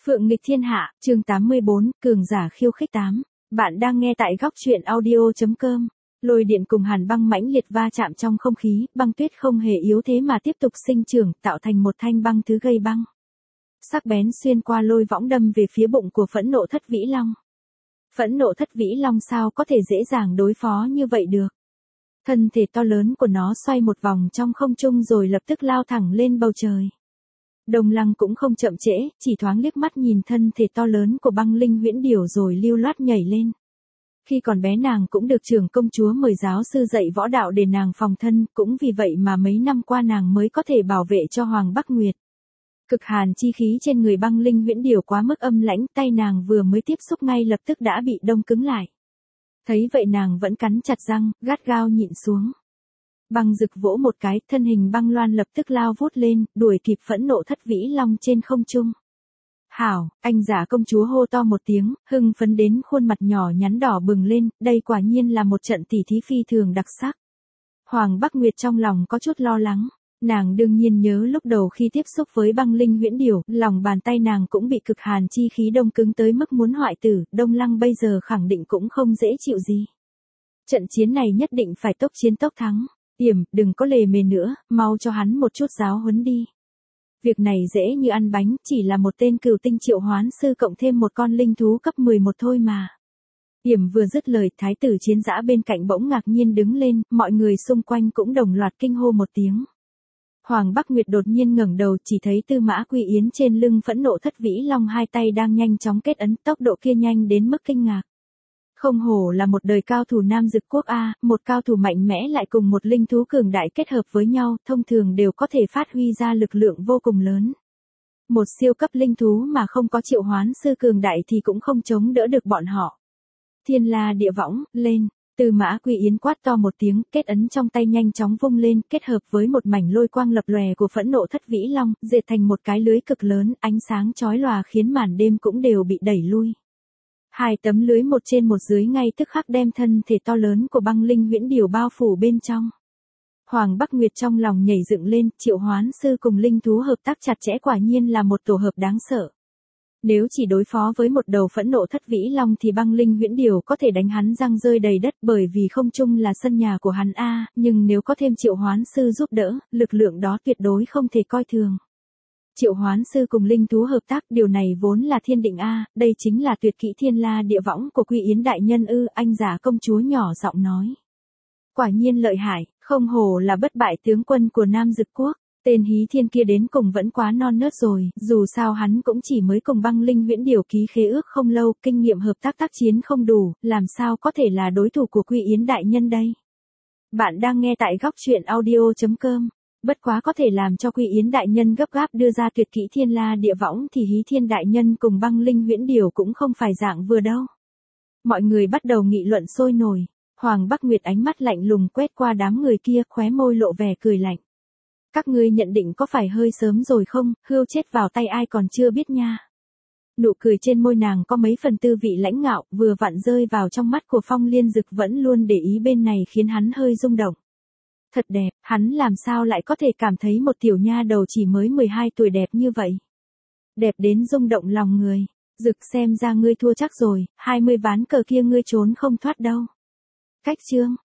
Phượng nghịch thiên hạ, chương 84, cường giả khiêu khích 8. Bạn đang nghe tại góc truyện audio.com. Lôi điện cùng hàn băng mãnh liệt va chạm trong không khí, băng tuyết không hề yếu thế mà tiếp tục sinh trưởng, tạo thành một thanh băng thứ gây băng. Sắc bén xuyên qua lôi võng đâm về phía bụng của phẫn nộ thất vĩ long. Phẫn nộ thất vĩ long sao có thể dễ dàng đối phó như vậy được. Thân thể to lớn của nó xoay một vòng trong không trung rồi lập tức lao thẳng lên bầu trời. Đồng Lăng cũng không chậm trễ, chỉ thoáng liếc mắt nhìn thân thể to lớn của băng linh huyễn điểu rồi lưu loát nhảy lên. Khi còn bé nàng cũng được trưởng công chúa mời giáo sư dạy võ đạo để nàng phòng thân, cũng vì vậy mà mấy năm qua nàng mới có thể bảo vệ cho Hoàng Bắc Nguyệt. Cực hàn chi khí trên người băng linh huyễn điểu quá mức âm lãnh, tay nàng vừa mới tiếp xúc ngay lập tức đã bị đông cứng lại. Thấy vậy nàng vẫn cắn chặt răng, gắt gao nhịn xuống. Băng rực vỗ một cái, thân hình băng loan lập tức lao vút lên, đuổi kịp phẫn nộ thất vĩ long trên không trung. Hảo, anh giả công chúa hô to một tiếng, hưng phấn đến khuôn mặt nhỏ nhắn đỏ bừng lên, đây quả nhiên là một trận tỉ thí phi thường đặc sắc. Hoàng Bắc Nguyệt trong lòng có chút lo lắng, nàng đương nhiên nhớ lúc đầu khi tiếp xúc với băng linh huyễn điểu, lòng bàn tay nàng cũng bị cực hàn chi khí đông cứng tới mức muốn hoại tử, Đông Lăng bây giờ khẳng định cũng không dễ chịu gì. Trận chiến này nhất định phải tốc chiến tốc thắng. Đừng có lề mề nữa, mau cho hắn một chút giáo huấn đi. Việc này dễ như ăn bánh, chỉ là một tên cửu tinh triệu hoán sư cộng thêm một con linh thú cấp 11 thôi mà. Vừa dứt lời, thái tử chiến dã bên cạnh bỗng ngạc nhiên đứng lên, mọi người xung quanh cũng đồng loạt kinh hô một tiếng. Hoàng Bắc Nguyệt đột nhiên ngẩng đầu, chỉ thấy Tư Mã Quy Yến trên lưng phẫn nộ thất vĩ long hai tay đang nhanh chóng kết ấn, tốc độ kia nhanh đến mức kinh ngạc. Không hổ là một đời cao thủ Nam Dực Quốc a, một cao thủ mạnh mẽ lại cùng một linh thú cường đại kết hợp với nhau, thông thường đều có thể phát huy ra lực lượng vô cùng lớn. Một siêu cấp linh thú mà không có triệu hoán sư cường đại thì cũng không chống đỡ được bọn họ. Thiên La Địa Võng, lên. Tư Mã Quy Yến quát to một tiếng, kết ấn trong tay nhanh chóng vung lên, kết hợp với một mảnh lôi quang lập lòe của phẫn nộ thất vĩ long, dệt thành một cái lưới cực lớn, ánh sáng chói lòa khiến màn đêm cũng đều bị đẩy lui. Hai tấm lưới một trên một dưới ngay tức khắc đem thân thể to lớn của băng linh huyễn điểu bao phủ bên trong. Hoàng Bắc Nguyệt trong lòng nhảy dựng lên, triệu hoán sư cùng linh thú hợp tác chặt chẽ quả nhiên là một tổ hợp đáng sợ. Nếu chỉ đối phó với một đầu phẫn nộ thất vĩ long thì băng linh huyễn điểu có thể đánh hắn răng rơi đầy đất bởi vì không chung là sân nhà của hắn a, nhưng nếu có thêm triệu hoán sư giúp đỡ, lực lượng đó tuyệt đối không thể coi thường. Triệu hoán sư cùng linh thú hợp tác, điều này vốn là thiên định a, đây chính là tuyệt kỹ Thiên La Địa Võng của Quy Yến đại nhân ư, anh giả công chúa nhỏ giọng nói. Quả nhiên lợi hại, không hổ là bất bại tướng quân của Nam Dực Quốc, tên hí thiên kia đến cùng vẫn quá non nớt rồi, dù sao hắn cũng chỉ mới cùng băng linh huyễn điểu ký khế ước không lâu, kinh nghiệm hợp tác tác chiến không đủ, làm sao có thể là đối thủ của Quy Yến đại nhân đây. Bạn đang nghe tại góc truyện audio.com. Bất quá có thể làm cho Quy Yến đại nhân gấp gáp đưa ra tuyệt kỹ Thiên La Địa Võng thì hí thiên đại nhân cùng băng linh huyễn điểu cũng không phải dạng vừa đâu. Mọi người bắt đầu nghị luận sôi nổi. Hoàng Bắc Nguyệt ánh mắt lạnh lùng quét qua đám người kia, khóe môi lộ vẻ cười lạnh. Các ngươi nhận định có phải hơi sớm rồi không, hươu chết vào tay ai còn chưa biết nha. Nụ cười trên môi nàng có mấy phần tư vị lãnh ngạo, vừa vặn rơi vào trong mắt của Phong Liên Dực vẫn luôn để ý bên này khiến hắn hơi rung động. Thật đẹp, hắn làm sao lại có thể cảm thấy một tiểu nha đầu chỉ mới 12 tuổi đẹp như vậy. Đẹp đến rung động lòng người. Dực xem ra ngươi thua chắc rồi, 20 ván cờ kia ngươi trốn không thoát đâu. Cách chương.